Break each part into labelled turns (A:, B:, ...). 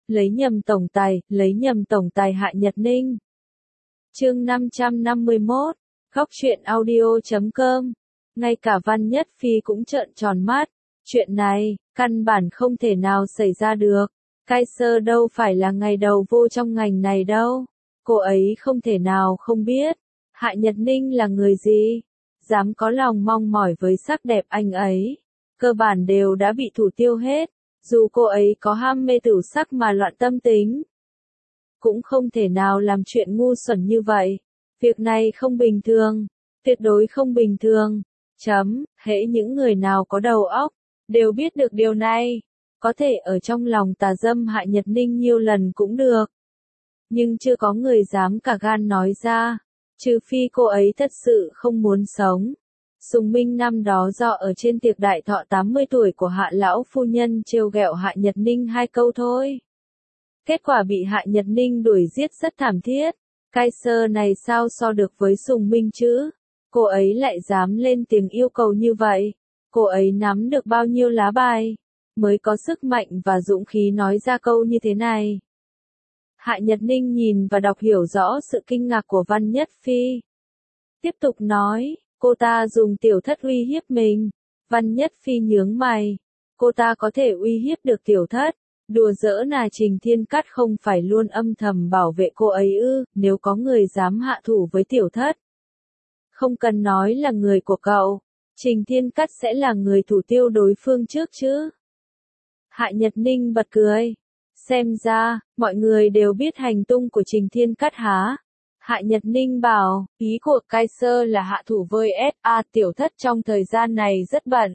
A: lấy nhầm tổng tài Hạ Nhật Ninh. Chương 551, Góc truyện audio.com. Ngay cả Văn Nhất Phi cũng trợn tròn mắt, chuyện này, căn bản không thể nào xảy ra được. Kaiser đâu phải là ngày đầu vô trong ngành này đâu, cô ấy không thể nào không biết, Hạ Nhật Ninh là người gì, dám có lòng mong mỏi với sắc đẹp anh ấy, cơ bản đều đã bị thủ tiêu hết, dù cô ấy có ham mê tửu sắc mà loạn tâm tính. Cũng không thể nào làm chuyện ngu xuẩn như vậy, việc này không bình thường, tuyệt đối không bình thường. Hễ những người nào có đầu óc, đều biết được điều này, có thể ở trong lòng tà dâm Hạ Nhật Ninh nhiều lần cũng được. Nhưng chưa có người dám cả gan nói ra, trừ phi cô ấy thật sự không muốn sống. Sùng Minh năm đó do ở trên tiệc đại thọ 80 tuổi của Hạ lão phu nhân trêu ghẹo Hạ Nhật Ninh 2 câu thôi. Kết quả bị Hạ Nhật Ninh đuổi giết rất thảm thiết, Kaiser này sao so được với Sùng Minh chứ? Cô ấy lại dám lên tiếng yêu cầu như vậy, cô ấy nắm được bao nhiêu lá bài, mới có sức mạnh và dũng khí nói ra câu như thế này. Hạ Nhật Ninh nhìn và đọc hiểu rõ sự kinh ngạc của Văn Nhất Phi. Tiếp tục nói, cô ta dùng tiểu thất uy hiếp mình. Văn Nhất Phi nhướng mày, cô ta có thể uy hiếp được tiểu thất, đùa giỡn à? Trình Thiên Cát không phải luôn âm thầm bảo vệ cô ấy ư? Nếu có người dám hạ thủ với tiểu thất, không cần nói là người của cậu, Trình Thiên Cát sẽ là người thủ tiêu đối phương trước chứ. Hạ Nhật Ninh bật cười. Xem ra, mọi người đều biết hành tung của Trình Thiên Cát hả? Hạ Nhật Ninh bảo, ý của Kaiser là hạ thủ với SA. Tiểu thất trong thời gian này rất bận.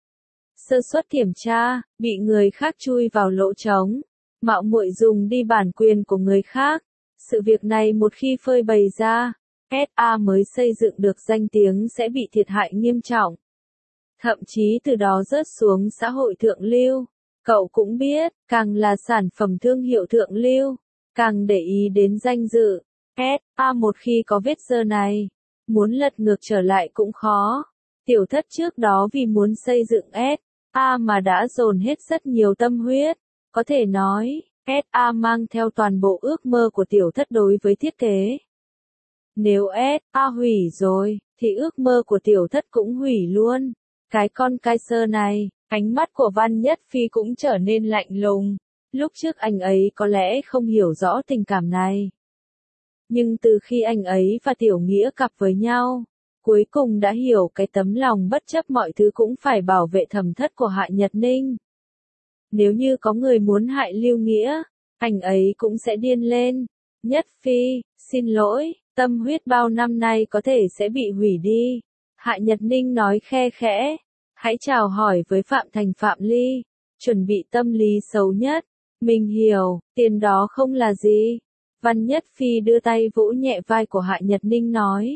A: Sơ suất kiểm tra, bị người khác chui vào lỗ trống, mạo muội dùng đi bản quyền của người khác. Sự việc này một khi phơi bày ra, SA mới xây dựng được danh tiếng sẽ bị thiệt hại nghiêm trọng. Thậm chí từ đó rớt xuống xã hội thượng lưu. Cậu cũng biết, càng là sản phẩm thương hiệu thượng lưu, càng để ý đến danh dự. SA một khi có vết dơ này, muốn lật ngược trở lại cũng khó. Tiểu thất trước đó vì muốn xây dựng SA mà đã dồn hết rất nhiều tâm huyết. Có thể nói, SA mang theo toàn bộ ước mơ của tiểu thất đối với thiết kế. Nếu SA hủy rồi, thì ước mơ của tiểu thất cũng hủy luôn. Cái con Kaiser này. Ánh mắt của Văn Nhất Phi cũng trở nên lạnh lùng. Lúc trước anh ấy có lẽ không hiểu rõ tình cảm này. Nhưng từ khi anh ấy và Tiểu Nghĩa cặp với nhau, cuối cùng đã hiểu cái tấm lòng bất chấp mọi thứ cũng phải bảo vệ thẩm thất của Hạ Nhật Ninh. Nếu như có người muốn hại Lưu Nghĩa, anh ấy cũng sẽ điên lên. Nhất Phi, xin lỗi, tâm huyết bao năm nay có thể sẽ bị hủy đi. Hạ Nhật Ninh nói khe khẽ. Hãy chào hỏi với Phạm Thành Phạm Ly, chuẩn bị tâm lý xấu nhất. Mình hiểu, tiền đó không là gì. Văn Nhất Phi đưa tay vỗ nhẹ vai của Hạ Nhật Ninh nói.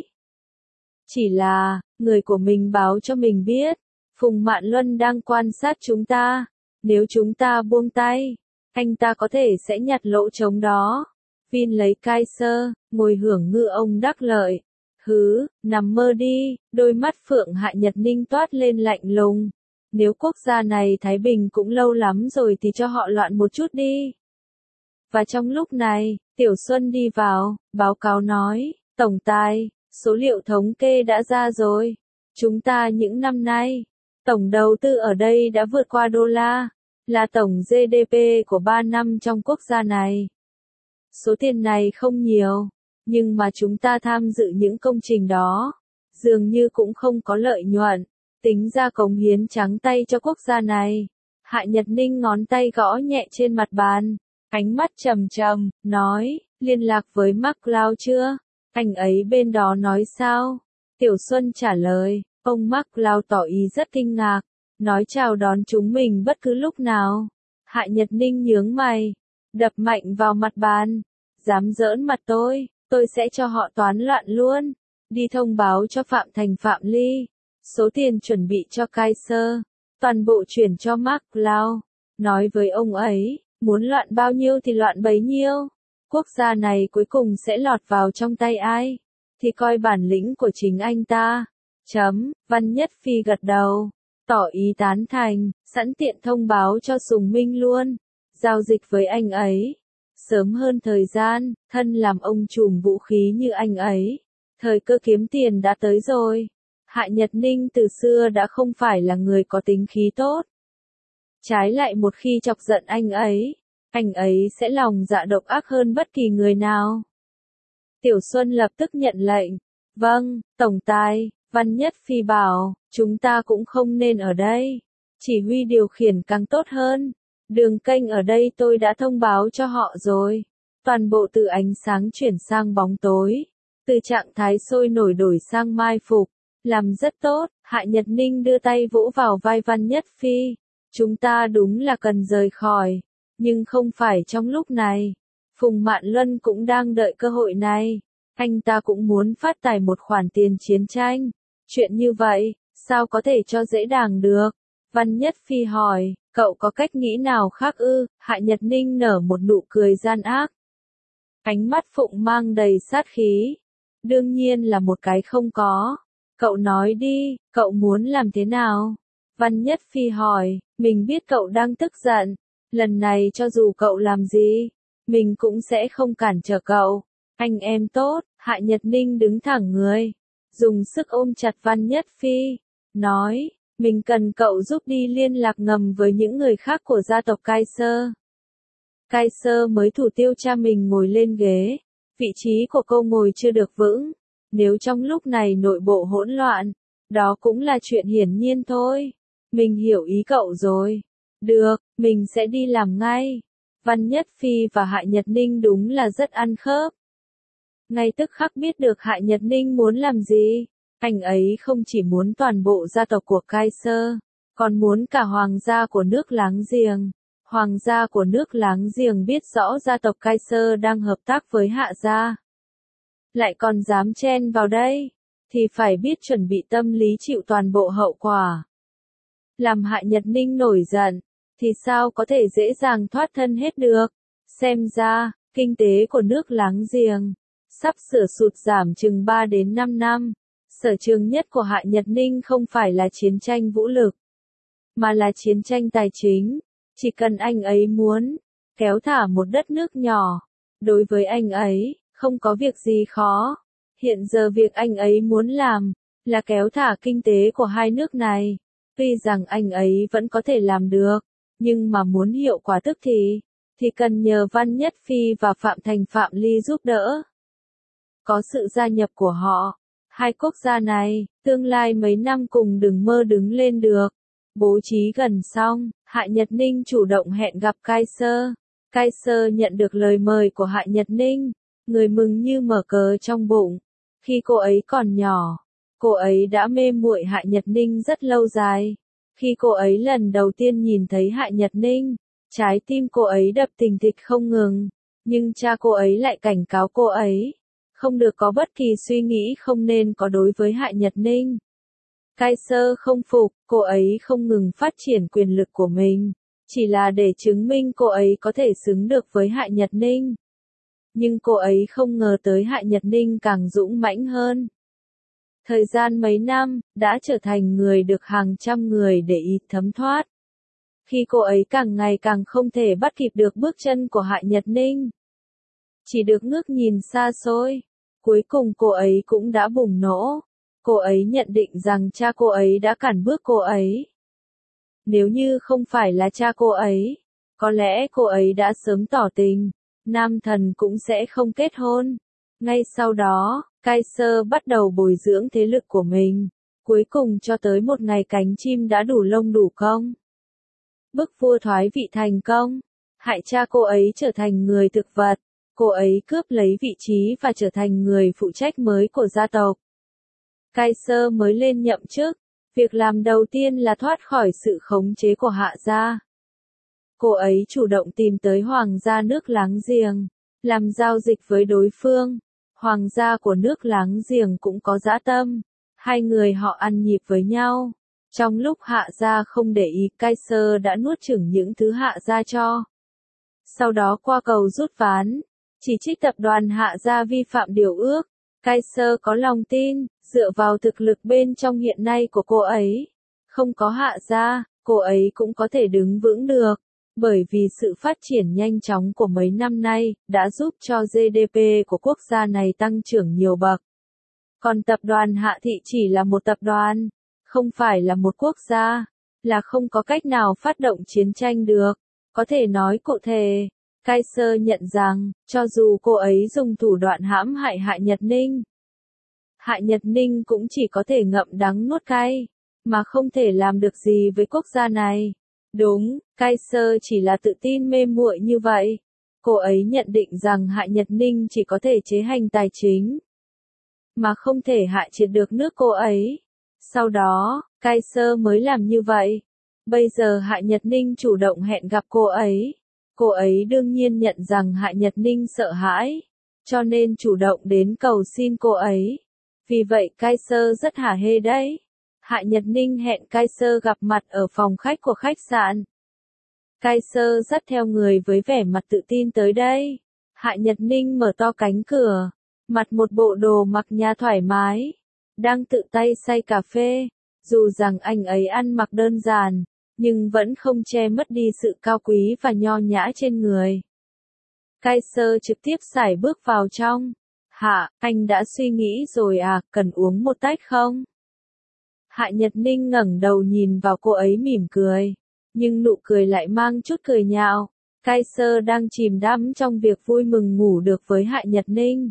A: Chỉ là, người của mình báo cho mình biết, Phùng Mạn Luân đang quan sát chúng ta. Nếu chúng ta buông tay, anh ta có thể sẽ nhặt lỗ trống đó. Vin lấy Kaiser, ngồi hưởng ngư ông đắc lợi. Hứ, nằm mơ đi, đôi mắt Phượng Hạ Nhật Ninh toát lên lạnh lùng. Nếu quốc gia này thái bình cũng lâu lắm rồi thì cho họ loạn một chút đi. Và trong lúc này, Tiểu Xuân đi vào, báo cáo nói, tổng tài, số liệu thống kê đã ra rồi. Chúng ta những năm nay, tổng đầu tư ở đây đã vượt qua đô la, là tổng GDP của 3 năm trong quốc gia này. Số tiền này không nhiều. Nhưng mà chúng ta tham dự những công trình đó, dường như cũng không có lợi nhuận, tính ra cống hiến trắng tay cho quốc gia này. Hạ Nhật Ninh ngón tay gõ nhẹ trên mặt bàn, ánh mắt trầm trầm, nói, liên lạc với Mark Lao chưa? Anh ấy bên đó nói sao? Tiểu Xuân trả lời, ông Mark Lao tỏ ý rất kinh ngạc, nói chào đón chúng mình bất cứ lúc nào. Hạ Nhật Ninh nhướng mày, đập mạnh vào mặt bàn, dám giỡn mặt tôi sẽ cho họ toán loạn luôn. Đi thông báo cho Phạm Thành Phạm Ly. Số tiền chuẩn bị cho Kaiser, toàn bộ chuyển cho Mark Lao. Nói với ông ấy, muốn loạn bao nhiêu thì loạn bấy nhiêu. Quốc gia này cuối cùng sẽ lọt vào trong tay ai, thì coi bản lĩnh của chính anh ta. Văn Nhất Phi gật đầu, tỏ ý tán thành, sẵn tiện thông báo cho Sùng Minh luôn. giao dịch với anh ấy. Sớm hơn thời gian, thân làm ông trùm vũ khí như anh ấy. Thời cơ kiếm tiền đã tới rồi. Hạ Nhật Ninh từ xưa đã không phải là người có tính khí tốt. Trái lại một khi chọc giận anh ấy sẽ lòng dạ độc ác hơn bất kỳ người nào. Tiểu Xuân lập tức nhận lệnh. Vâng, Tổng Tài, Văn Nhất Phi bảo, chúng ta cũng không nên ở đây. Chỉ huy điều khiển càng tốt hơn. Đường kênh ở đây tôi đã thông báo cho họ rồi. Toàn bộ từ ánh sáng chuyển sang bóng tối. Từ trạng thái sôi nổi đổi sang mai phục. Làm rất tốt, Hạ Nhật Ninh đưa tay vỗ vào vai Văn Nhất Phi. Chúng ta đúng là cần rời khỏi. Nhưng không phải trong lúc này. Phùng Mạn Luân cũng đang đợi cơ hội này. Anh ta cũng muốn phát tài một khoản tiền chiến tranh. Chuyện như vậy, sao có thể cho dễ dàng được? Văn Nhất Phi hỏi, cậu có cách nghĩ nào khác ư? Hạ Nhật Ninh nở một nụ cười gian ác. Ánh mắt Phụng mang đầy sát khí. Đương nhiên là một cái không có. Cậu nói đi, cậu muốn làm thế nào? Văn Nhất Phi hỏi, mình biết cậu đang tức giận. Lần này cho dù cậu làm gì, mình cũng sẽ không cản trở cậu. Anh em tốt, Hạ Nhật Ninh đứng thẳng người. Dùng sức ôm chặt Văn Nhất Phi. Nói, mình cần cậu giúp đi liên lạc ngầm với những người khác của gia tộc Kaiser. Kaiser mới thủ tiêu cha mình ngồi lên ghế. Vị trí của cô ngồi chưa được vững. Nếu trong lúc này nội bộ hỗn loạn, đó cũng là chuyện hiển nhiên thôi. Mình hiểu ý cậu rồi. Được, mình sẽ đi làm ngay. Văn Nhất Phi và Hạ Nhật Ninh đúng là rất ăn khớp. Ngay tức khắc biết được Hạ Nhật Ninh muốn làm gì. Anh ấy không chỉ muốn toàn bộ gia tộc của Kaiser, còn muốn cả hoàng gia của nước láng giềng. Hoàng gia của nước láng giềng biết rõ gia tộc Kaiser đang hợp tác với Hạ gia. Lại còn dám chen vào đây, thì phải biết chuẩn bị tâm lý chịu toàn bộ hậu quả. Làm Hạ Nhật Ninh nổi giận, thì sao có thể dễ dàng thoát thân hết được. Xem ra, kinh tế của nước láng giềng sắp sửa sụt giảm chừng 3 đến 5 năm. Sở trường nhất của Hạ Nhật Ninh không phải là chiến tranh vũ lực, mà là chiến tranh tài chính. Chỉ cần anh ấy muốn kéo thả một đất nước nhỏ, đối với anh ấy, không có việc gì khó. Hiện giờ việc anh ấy muốn làm là kéo thả kinh tế của hai nước này. Tuy rằng anh ấy vẫn có thể làm được, nhưng mà muốn hiệu quả tức thì cần nhờ Văn Nhất Phi và Phạm Thành Phạm Ly giúp đỡ. Có sự gia nhập của họ, hai quốc gia này, tương lai mấy năm cùng đừng mơ đứng lên được. Bố trí gần xong, Hạ Nhật Ninh chủ động hẹn gặp Kaiser. Kaiser nhận được lời mời của Hạ Nhật Ninh, người mừng như mở cờ trong bụng. Khi cô ấy còn nhỏ, cô ấy đã mê muội Hạ Nhật Ninh rất lâu dài. Khi cô ấy lần đầu tiên nhìn thấy Hạ Nhật Ninh, trái tim cô ấy đập thình thịch không ngừng. Nhưng cha cô ấy lại cảnh cáo cô ấy, không được có bất kỳ suy nghĩ không nên có đối với Hạ Nhật Ninh. Kaiser không phục, cô ấy không ngừng phát triển quyền lực của mình, chỉ là để chứng minh cô ấy có thể xứng được với Hạ Nhật Ninh. Nhưng cô ấy không ngờ tới Hạ Nhật Ninh càng dũng mãnh hơn. Thời gian mấy năm, đã trở thành người được hàng trăm người để ý thấm thoát. Khi cô ấy càng ngày càng không thể bắt kịp được bước chân của Hạ Nhật Ninh, chỉ được ngước nhìn xa xôi. Cuối cùng cô ấy cũng đã bùng nổ. Cô ấy nhận định rằng cha cô ấy đã cản bước cô ấy. Nếu như không phải là cha cô ấy, có lẽ cô ấy đã sớm tỏ tình, nam thần cũng sẽ không kết hôn. Ngay sau đó, Kaiser bắt đầu bồi dưỡng thế lực của mình. Cuối cùng cho tới một ngày cánh chim đã đủ lông đủ cong. Bức vua thoái vị thành công, hại cha cô ấy trở thành người thực vật. Cô ấy cướp lấy vị trí và trở thành người phụ trách mới của gia tộc. Kaiser mới lên nhậm chức, việc làm đầu tiên là thoát khỏi sự khống chế của Hạ gia. Cô ấy chủ động tìm tới hoàng gia nước láng giềng, làm giao dịch với đối phương. Hoàng gia của nước láng giềng cũng có dã tâm, hai người họ ăn nhịp với nhau. Trong lúc Hạ gia không để ý, Kaiser đã nuốt chửng những thứ Hạ gia cho. Sau đó qua cầu rút ván, chỉ trích tập đoàn Hạ gia vi phạm điều ước. Kaiser có lòng tin, dựa vào thực lực bên trong hiện nay của cô ấy, không có Hạ gia, cô ấy cũng có thể đứng vững được. Bởi vì sự phát triển nhanh chóng của mấy năm nay, đã giúp cho GDP của quốc gia này tăng trưởng nhiều bậc. Còn tập đoàn Hạ Thị chỉ là một tập đoàn, không phải là một quốc gia, là không có cách nào phát động chiến tranh được. Có thể nói cụ thể, Kaiser nhận rằng, cho dù cô ấy dùng thủ đoạn hãm hại Hạ Nhật Ninh, Hạ Nhật Ninh cũng chỉ có thể ngậm đắng nuốt cay, mà không thể làm được gì với quốc gia này. Đúng, Kaiser chỉ là tự tin mê muội như vậy. Cô ấy nhận định rằng Hạ Nhật Ninh chỉ có thể chế hành tài chính, mà không thể hạ triệt được nước cô ấy. Sau đó, Kaiser mới làm như vậy. Bây giờ Hạ Nhật Ninh chủ động hẹn gặp cô ấy. Cô ấy đương nhiên nhận rằng Hạ Nhật Ninh sợ hãi, cho nên chủ động đến cầu xin cô ấy. Vì vậy Kaiser rất hả hê đấy. Hạ Nhật Ninh hẹn Kaiser gặp mặt ở phòng khách của khách sạn. Kaiser dắt theo người với vẻ mặt tự tin tới đây. Hạ Nhật Ninh mở to cánh cửa, mặc một bộ đồ mặc nhà thoải mái, đang tự tay xay cà phê. Dù rằng anh ấy ăn mặc đơn giản, nhưng vẫn không che mất đi sự cao quý và nho nhã trên người. Kaiser trực tiếp sải bước vào trong. Hạ, anh đã suy nghĩ rồi à, cần uống một tách không? Hạ Nhật Ninh ngẩng đầu nhìn vào cô ấy mỉm cười, nhưng nụ cười lại mang chút cười nhạo. Kaiser đang chìm đắm trong việc vui mừng ngủ được với Hạ Nhật Ninh.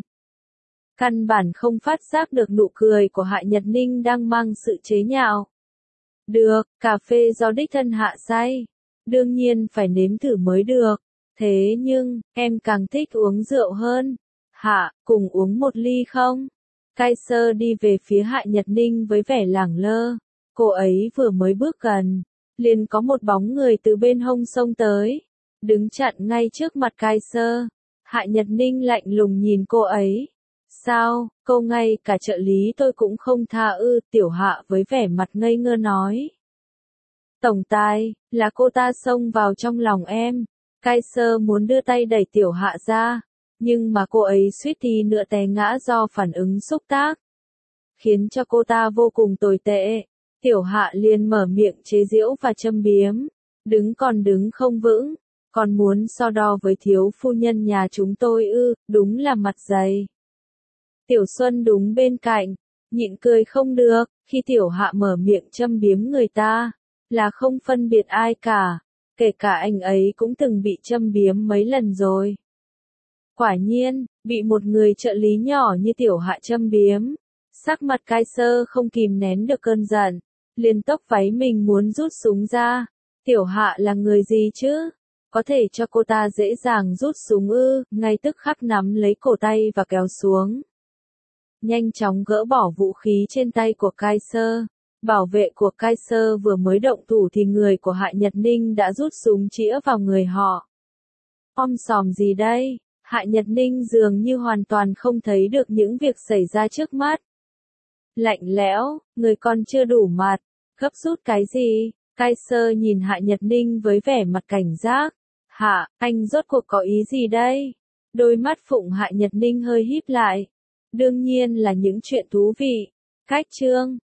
A: Căn bản không phát giác được nụ cười của Hạ Nhật Ninh đang mang sự chế nhạo. Được, cà phê do đích thân Hạ xay. Đương nhiên phải nếm thử mới được. Thế nhưng, em càng thích uống rượu hơn. Hạ, cùng uống một ly không? Kaiser đi về phía Hạ Nhật Ninh với vẻ lẳng lơ. Cô ấy vừa mới bước gần, liền có một bóng người từ bên hông xông tới, đứng chặn ngay trước mặt Kaiser. Hạ Nhật Ninh lạnh lùng nhìn cô ấy. Sao, cô ngay cả trợ lý tôi cũng không tha ư? Tiểu Hạ với vẻ mặt ngây ngơ nói. Tổng tài, là cô ta xông vào trong lòng em. Kaiser muốn đưa tay đẩy Tiểu Hạ ra, nhưng mà cô ấy suýt thì nữa té ngã do phản ứng xúc tác, khiến cho cô ta vô cùng tồi tệ. Tiểu Hạ liền mở miệng chế giễu và châm biếm. Đứng còn đứng không vững, còn muốn so đo với thiếu phu nhân nhà chúng tôi ư? Đúng là mặt dày. Tiểu Xuân đúng bên cạnh, nhịn cười không được, khi Tiểu Hạ mở miệng châm biếm người ta, là không phân biệt ai cả, kể cả anh ấy cũng từng bị châm biếm mấy lần rồi. Quả nhiên, bị một người trợ lý nhỏ như Tiểu Hạ châm biếm, sắc mặt Kaiser không kìm nén được cơn giận, liền tóc váy mình muốn rút súng ra. Tiểu Hạ là người gì chứ? Có thể cho cô ta dễ dàng rút súng ư? Ngay tức khắc nắm lấy cổ tay và kéo xuống. Nhanh chóng gỡ bỏ vũ khí trên tay của Kaiser. Bảo vệ của Kaiser vừa mới động thủ thì người của Hạ Nhật Ninh đã rút súng chĩa vào người họ. Sòm gì đây? Hạ Nhật Ninh dường như hoàn toàn không thấy được những việc xảy ra trước mắt. Lạnh lẽo, người còn chưa đủ mặt, gấp rút cái gì? Kaiser nhìn Hạ Nhật Ninh với vẻ mặt cảnh giác. Hạ, anh rốt cuộc có ý gì đây? Đôi mắt phụng Hạ Nhật Ninh hơi híp lại. Đương nhiên là những chuyện thú vị. Khách trương,